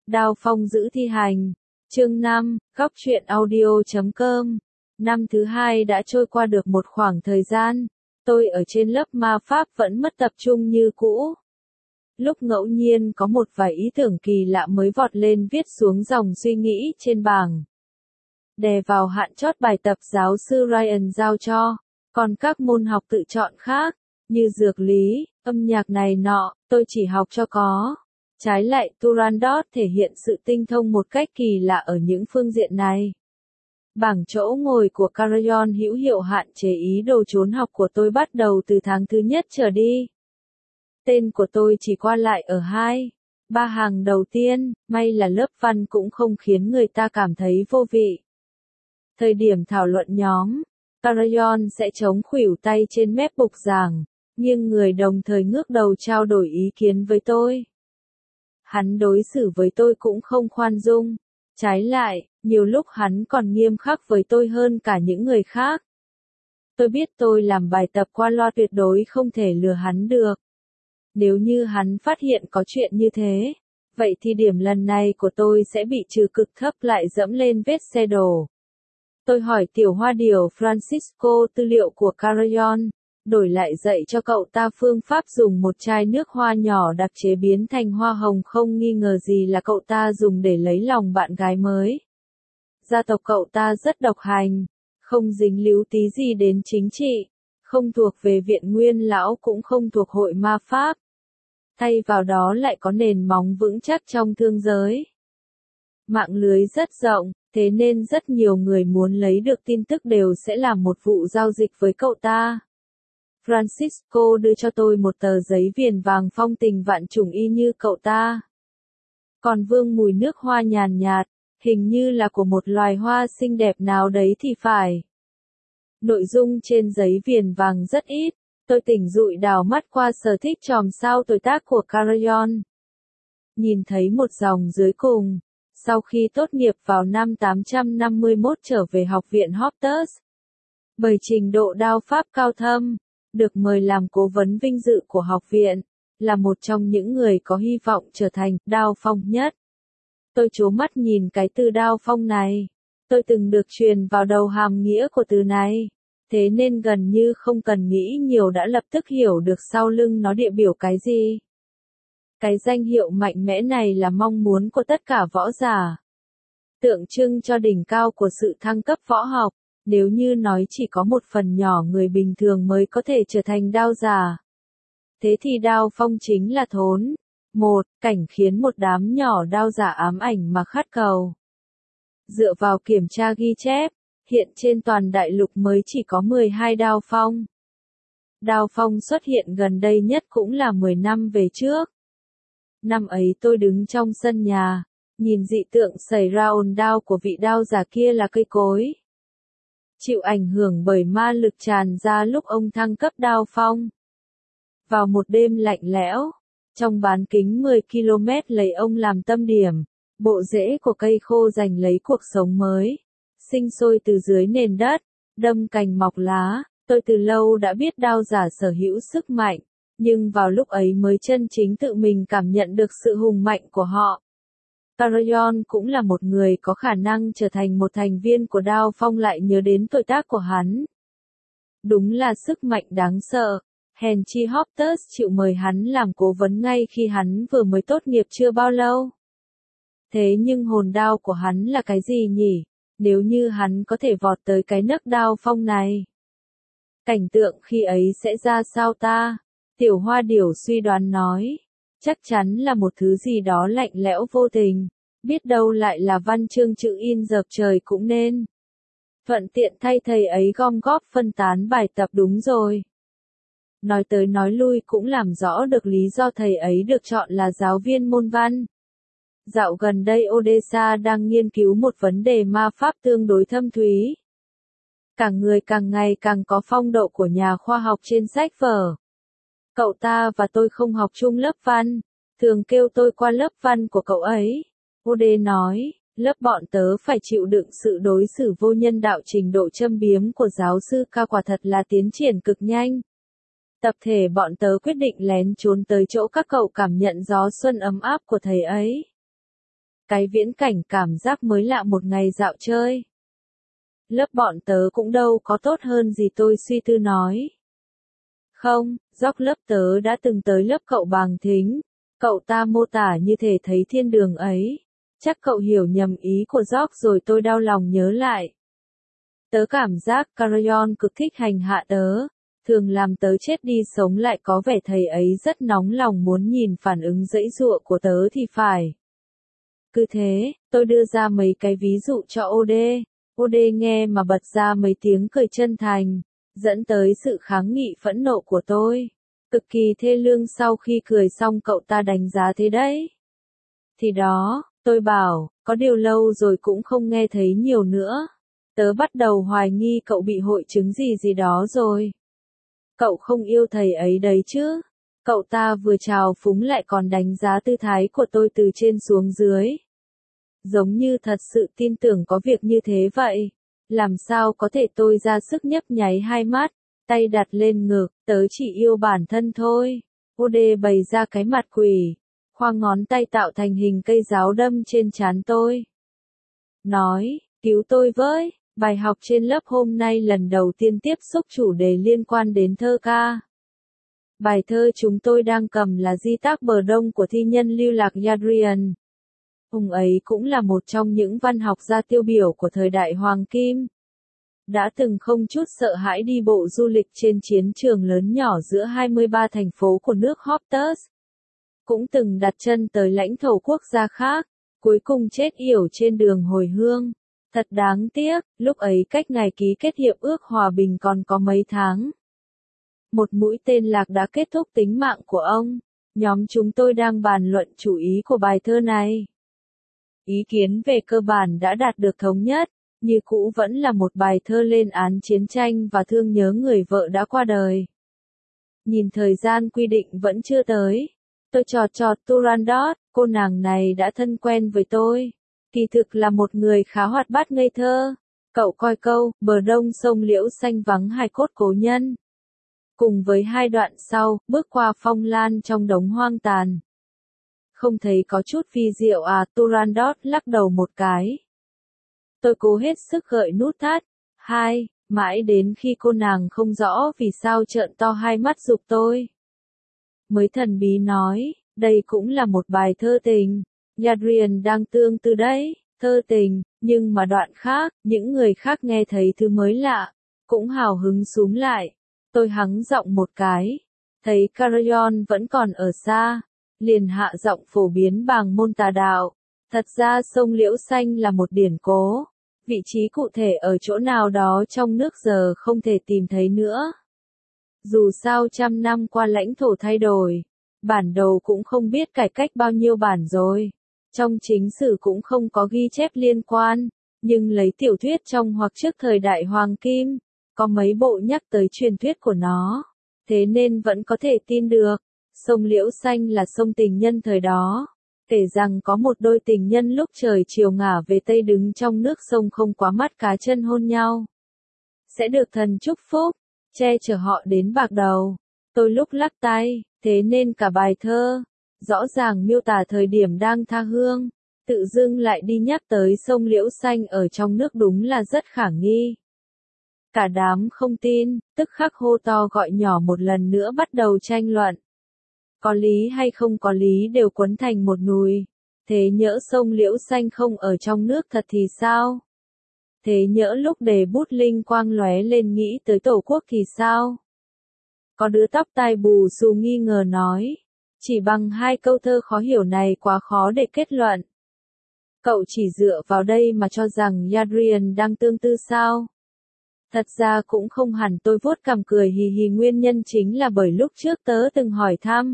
Đao Phong giữ thi hành. Chương 5, góc truyện audio.com. Năm thứ hai đã trôi qua được một khoảng thời gian, tôi ở trên lớp ma pháp vẫn mất tập trung như cũ. Lúc ngẫu nhiên có một vài ý tưởng kỳ lạ mới vọt lên viết xuống dòng suy nghĩ trên bảng. Đè vào hạn chót bài tập giáo sư Ryan giao cho, còn các môn học tự chọn khác, như dược lý, âm nhạc này nọ, tôi chỉ học cho có. Trái lại Turandot thể hiện sự tinh thông một cách kỳ lạ ở những phương diện này. Bảng chỗ ngồi của Crayon hữu hiệu hạn chế ý đồ trốn học của tôi bắt đầu từ tháng thứ nhất trở đi. Tên của tôi chỉ qua lại ở 2-3 hàng đầu tiên, may là lớp văn cũng không khiến người ta cảm thấy vô vị. Thời điểm thảo luận nhóm, Crayon sẽ chống khuỷu tay trên mép bục giảng, nhưng người đồng thời ngước đầu trao đổi ý kiến với tôi. Hắn đối xử với tôi cũng không khoan dung, trái lại, nhiều lúc hắn còn nghiêm khắc với tôi hơn cả những người khác. Tôi biết tôi làm bài tập qua loa tuyệt đối không thể lừa hắn được. Nếu như hắn phát hiện có chuyện như thế, vậy thì điểm lần này của tôi sẽ bị trừ cực thấp lại dẫm lên vết xe đổ. Tôi hỏi tiểu hoa điểu Francisco tư liệu của Crayon, đổi lại dạy cho cậu ta phương pháp dùng một chai nước hoa nhỏ đặc chế biến thành hoa hồng, không nghi ngờ gì là cậu ta dùng để lấy lòng bạn gái mới. Gia tộc cậu ta rất độc hành, không dính líu tí gì đến chính trị, không thuộc về viện nguyên lão cũng không thuộc hội ma pháp. Thay vào đó lại có nền móng vững chắc trong thương giới. Mạng lưới rất rộng, thế nên rất nhiều người muốn lấy được tin tức đều sẽ làm một vụ giao dịch với cậu ta. Francisco đưa cho tôi một tờ giấy viền vàng phong tình vạn trùng y như cậu ta. Còn vương mùi nước hoa nhàn nhạt, hình như là của một loài hoa xinh đẹp nào đấy thì phải. Nội dung trên giấy viền vàng rất ít, tôi tỉnh dụi đảo mắt qua sở thích chòm sao tuổi tác của Crayon. Nhìn thấy một dòng dưới cùng, sau khi tốt nghiệp vào năm 851 trở về học viện Hogwarts. Bởi trình độ đao pháp cao thâm, được mời làm cố vấn vinh dự của học viện, là một trong những người có hy vọng trở thành đao phong nhất. Tôi trố mắt nhìn cái từ đao phong này. Tôi từng được truyền vào đầu hàm nghĩa của từ này, thế nên gần như không cần nghĩ nhiều đã lập tức hiểu được sau lưng nó địa biểu cái gì. Cái danh hiệu mạnh mẽ này là mong muốn của tất cả võ giả. Tượng trưng cho đỉnh cao của sự thăng cấp võ học, nếu như nói chỉ có một phần nhỏ người bình thường mới có thể trở thành đao giả. Thế thì đao phong chính là thốn. Một cảnh khiến một đám nhỏ đao giả ám ảnh mà khát cầu. Dựa vào kiểm tra ghi chép, hiện trên toàn đại lục mới chỉ có 12 đao phong. Đao phong xuất hiện gần đây nhất cũng là 10 năm về trước. Năm ấy tôi đứng trong sân nhà, nhìn dị tượng xảy ra ồn đao của vị đao giả kia là cây cối. Chịu ảnh hưởng bởi ma lực tràn ra lúc ông thăng cấp đao phong. Vào một đêm lạnh lẽo, trong bán kính 10 km lấy ông làm tâm điểm, bộ rễ của cây khô giành lấy cuộc sống mới, sinh sôi từ dưới nền đất, đâm cành mọc lá. Tôi từ lâu đã biết đao giả sở hữu sức mạnh, nhưng vào lúc ấy mới chân chính tự mình cảm nhận được sự hùng mạnh của họ. Crayon cũng là một người có khả năng trở thành một thành viên của đao phong lại nhớ đến tuổi tác của hắn. Đúng là sức mạnh đáng sợ. Hèn chi Hogwarts chịu mời hắn làm cố vấn ngay khi hắn vừa mới tốt nghiệp chưa bao lâu. Thế nhưng hồn đao của hắn là cái gì nhỉ? Nếu như hắn có thể vọt tới cái nấc đao phong này, cảnh tượng khi ấy sẽ ra sao ta? Tiểu hoa điểu suy đoán nói. Chắc chắn là một thứ gì đó lạnh lẽo vô tình. Biết đâu lại là văn chương chữ in dập trời cũng nên. Thuận tiện thay thầy ấy gom góp phân tán bài tập đúng rồi. Nói tới nói lui cũng làm rõ được lý do thầy ấy được chọn là giáo viên môn văn. Dạo gần đây Odessa đang nghiên cứu một vấn đề ma pháp tương đối thâm thúy. Cả người càng ngày càng có phong độ của nhà khoa học trên sách vở. Cậu ta và tôi không học chung lớp văn, thường kêu tôi qua lớp văn của cậu ấy. Ode nói, lớp bọn tớ phải chịu đựng sự đối xử vô nhân đạo trình độ châm biếm của giáo sư ca quả thật là tiến triển cực nhanh. Tập thể bọn tớ quyết định lén trốn tới chỗ các cậu cảm nhận gió xuân ấm áp của thầy ấy. Cái viễn cảnh cảm giác mới lạ một ngày dạo chơi. Lớp bọn tớ cũng đâu có tốt hơn gì, tôi suy tư nói. Không, dốc lớp tớ đã từng tới lớp cậu Bàng Thính. Cậu ta mô tả như thể thấy thiên đường ấy. Chắc cậu hiểu nhầm ý của Dốc rồi, tôi đau lòng nhớ lại. Tớ cảm giác Carayon cực thích hành hạ tớ. Thường làm tớ chết đi sống lại, có vẻ thầy ấy rất nóng lòng muốn nhìn phản ứng giãy giụa của tớ thì phải. Cứ thế, tôi đưa ra mấy cái ví dụ cho OD. OD nghe mà bật ra mấy tiếng cười chân thành, dẫn tới sự kháng nghị phẫn nộ của tôi. Cực kỳ thê lương. Sau khi cười xong cậu ta đánh giá thế đấy. Thì đó, tôi bảo, có điều lâu rồi cũng không nghe thấy nhiều nữa. Tớ bắt đầu hoài nghi cậu bị hội chứng gì gì đó rồi. Cậu không yêu thầy ấy đấy chứ? Cậu ta vừa trào phúng lại còn đánh giá tư thái của tôi từ trên xuống dưới. Giống như thật sự tin tưởng có việc như thế vậy. Làm sao có thể? Tôi ra sức nhấp nháy hai mắt, tay đặt lên ngực, tớ chỉ yêu bản thân thôi. OD bày ra cái mặt quỷ, khoang ngón tay tạo thành hình cây giáo đâm trên trán tôi. Nói, cứu tôi với. Bài học trên lớp hôm nay lần đầu tiên tiếp xúc chủ đề liên quan đến thơ ca. Bài thơ chúng tôi đang cầm là Di tác bờ đông của thi nhân lưu lạc Hadrian. Ông ấy cũng là một trong những văn học gia tiêu biểu của thời đại Hoàng Kim. Đã từng không chút sợ hãi đi bộ du lịch trên chiến trường lớn nhỏ giữa 23 thành phố của nước Hoptus. Cũng từng đặt chân tới lãnh thổ quốc gia khác, cuối cùng chết yểu trên đường hồi hương. Thật đáng tiếc, lúc ấy cách ngày ký kết hiệp ước hòa bình còn có mấy tháng. Một mũi tên lạc đã kết thúc tính mạng của ông. Nhóm chúng tôi đang bàn luận chủ ý của bài thơ này. Ý kiến về cơ bản đã đạt được thống nhất, như cũ vẫn là một bài thơ lên án chiến tranh và thương nhớ người vợ đã qua đời. Nhìn thời gian quy định vẫn chưa tới. Tôi chọt chọt Turandot, cô nàng này đã thân quen với tôi. Kỳ thực là một người khá hoạt bát ngây thơ. Cậu coi câu, bờ đông sông Liễu xanh vắng hài cốt cố nhân. Cùng với hai đoạn sau, bước qua phong lan trong đống hoang tàn. Không thấy có chút phi diệu à? Turandot lắc đầu một cái. Tôi cố hết sức gợi nút thắt. Mãi đến khi cô nàng không rõ vì sao trợn to hai mắt giục tôi. Mới thần bí nói, đây cũng là một bài thơ tình. Hadrian đang tương tư đấy, thơ tình, nhưng mà đoạn khác, những người khác nghe thấy thứ mới lạ, cũng hào hứng xúm lại. Tôi hắng giọng một cái, thấy Carayon vẫn còn ở xa, liền hạ giọng phổ biến bằng môn tà đạo. Thật ra sông Liễu Xanh là một điển cố, vị trí cụ thể ở chỗ nào đó trong nước giờ không thể tìm thấy nữa. Dù sao trăm năm qua lãnh thổ thay đổi, bản đồ cũng không biết cải cách bao nhiêu bản rồi. Trong chính sử cũng không có ghi chép liên quan, nhưng lấy tiểu thuyết trong hoặc trước thời đại Hoàng Kim, có mấy bộ nhắc tới truyền thuyết của nó, thế nên vẫn có thể tin được. Sông Liễu Xanh là sông tình nhân thời đó, kể rằng có một đôi tình nhân lúc trời chiều ngả về Tây đứng trong nước sông không quá mắt cá chân hôn nhau. Sẽ được thần chúc phúc, che chở họ đến bạc đầu. Tôi lúc lắc tay, thế nên cả bài thơ, rõ ràng miêu tả thời điểm đang tha hương, tự dưng lại đi nhắc tới sông Liễu Xanh ở trong nước đúng là rất khả nghi. Cả đám không tin, tức khắc hô to gọi nhỏ một lần nữa bắt đầu tranh luận. Có lý hay không có lý đều quấn thành một nùi. Thế nhỡ sông Liễu Xanh không ở trong nước thật thì sao? Thế nhỡ lúc đề bút linh quang lóe lên nghĩ tới tổ quốc thì sao? Có đứa tóc tai bù xù nghi ngờ nói. Chỉ bằng hai câu thơ khó hiểu này quá khó để kết luận. Cậu chỉ dựa vào đây mà cho rằng Hadrian đang tương tư sao? Thật ra cũng không hẳn, tôi vuốt cằm cười hì hì, nguyên nhân chính là bởi lúc trước tớ từng hỏi thăm.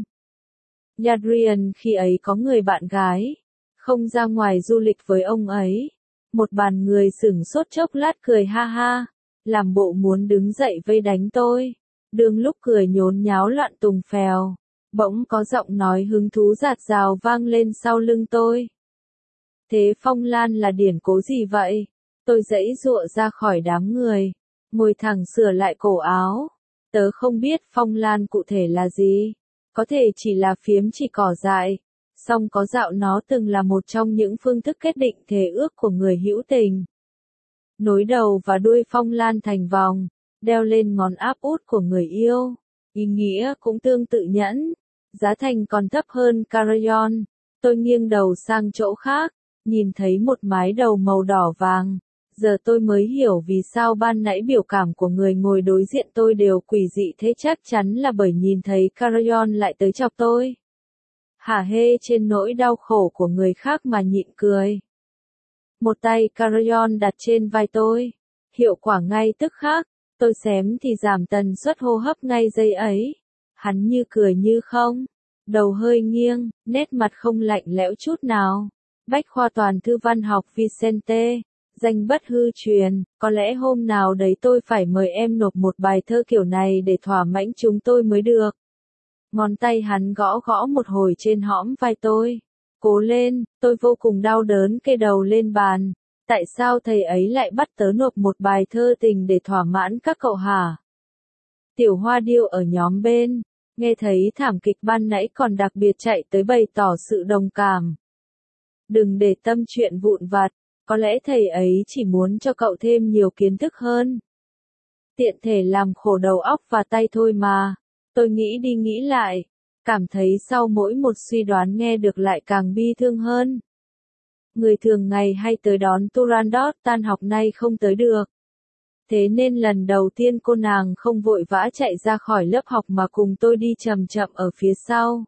Hadrian khi ấy có người bạn gái, không ra ngoài du lịch với ông ấy. Một bàn người sửng sốt chốc lát cười ha ha, làm bộ muốn đứng dậy vây đánh tôi. Đương lúc cười nhốn nháo loạn tùng phèo, bỗng có giọng nói hứng thú rạt rào vang lên sau lưng tôi. Thế Phong Lan là điển cố gì vậy? Tôi giãy giụa ra khỏi đám người, ngồi thẳng sửa lại cổ áo. Tớ không biết Phong Lan cụ thể là gì, có thể chỉ là phiếm chỉ cỏ dại. Song có dạo nó từng là một trong những phương thức kết định thề ước của người hữu tình. Nối đầu và đuôi phong lan thành vòng, đeo lên ngón áp út của người yêu. Ý nghĩa cũng tương tự nhẫn. Giá thành còn thấp hơn crayon. Tôi nghiêng đầu sang chỗ khác, nhìn thấy một mái đầu màu đỏ vàng. Giờ tôi mới hiểu vì sao ban nãy biểu cảm của người ngồi đối diện tôi đều quỷ dị thế, chắc chắn là bởi nhìn thấy crayon lại tới chọc tôi. Hả hê trên nỗi đau khổ của người khác mà nhịn cười. Một tay crayon đặt trên vai tôi. Hiệu quả ngay tức khắc, tôi xém thì giảm tần suất hô hấp ngay giây ấy. Hắn như cười như không. Đầu hơi nghiêng, nét mặt không lạnh lẽo chút nào. Bách khoa toàn thư văn học Vicente. Danh bất hư truyền, có lẽ hôm nào đấy tôi phải mời em nộp một bài thơ kiểu này để thỏa mãn chúng tôi mới được. Ngón tay hắn gõ gõ một hồi trên hõm vai tôi. Cố lên, tôi vô cùng đau đớn kê đầu lên bàn. Tại sao thầy ấy lại bắt tớ nộp một bài thơ tình để thỏa mãn các cậu hả? Tiểu Hoa Điêu ở nhóm bên, nghe thấy thảm kịch ban nãy còn đặc biệt chạy tới bày tỏ sự đồng cảm. Đừng để tâm chuyện vụn vặt, có lẽ thầy ấy chỉ muốn cho cậu thêm nhiều kiến thức hơn. Tiện thể làm khổ đầu óc và tay thôi mà. Tôi nghĩ đi nghĩ lại, cảm thấy sau mỗi một suy đoán nghe được lại càng bi thương hơn. Người thường ngày hay tới đón Turandot tan học nay không tới được. Thế nên lần đầu tiên cô nàng không vội vã chạy ra khỏi lớp học mà cùng tôi đi chậm chậm ở phía sau.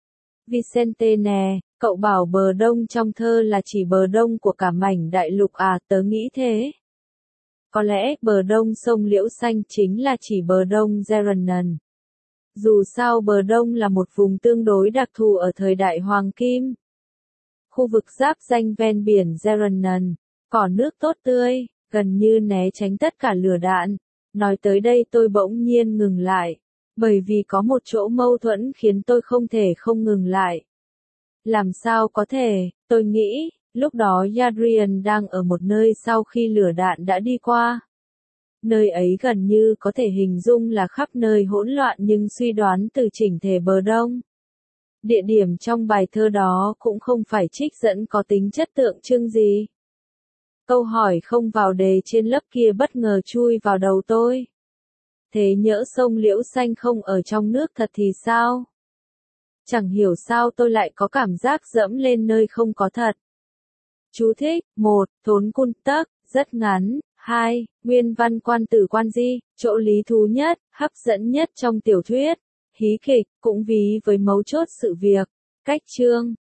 Vicente nè, cậu bảo bờ đông trong thơ là chỉ bờ đông của cả mảnh đại lục à, tớ nghĩ thế. Có lẽ bờ đông sông Liễu Xanh chính là chỉ bờ đông Gerenan. Dù sao bờ đông là một vùng tương đối đặc thù ở thời đại Hoàng Kim. Khu vực giáp ranh ven biển Gerenan, cỏ nước tốt tươi, gần như né tránh tất cả lửa đạn. Nói tới đây tôi bỗng nhiên ngừng lại, bởi vì có một chỗ mâu thuẫn khiến tôi không thể không ngừng lại. Làm sao có thể, tôi nghĩ, lúc đó Yadrian đang ở một nơi sau khi lửa đạn đã đi qua. Nơi ấy gần như có thể hình dung là khắp nơi hỗn loạn nhưng suy đoán từ chỉnh thể bờ đông. Địa điểm trong bài thơ đó cũng không phải trích dẫn có tính chất tượng trưng gì. Câu hỏi không vào đề trên lớp kia bất ngờ chui vào đầu tôi. Thế nhỡ sông Liễu Xanh không ở trong nước thật thì sao? Chẳng hiểu sao tôi lại có cảm giác dẫm lên nơi không có thật. Chú thích: 1. Thốn cun tắc, rất ngắn. 2. Nguyên văn quan tử quan di, chỗ lý thú nhất, hấp dẫn nhất trong tiểu thuyết. Hí kịch, cũng ví với mấu chốt sự việc. Cách chương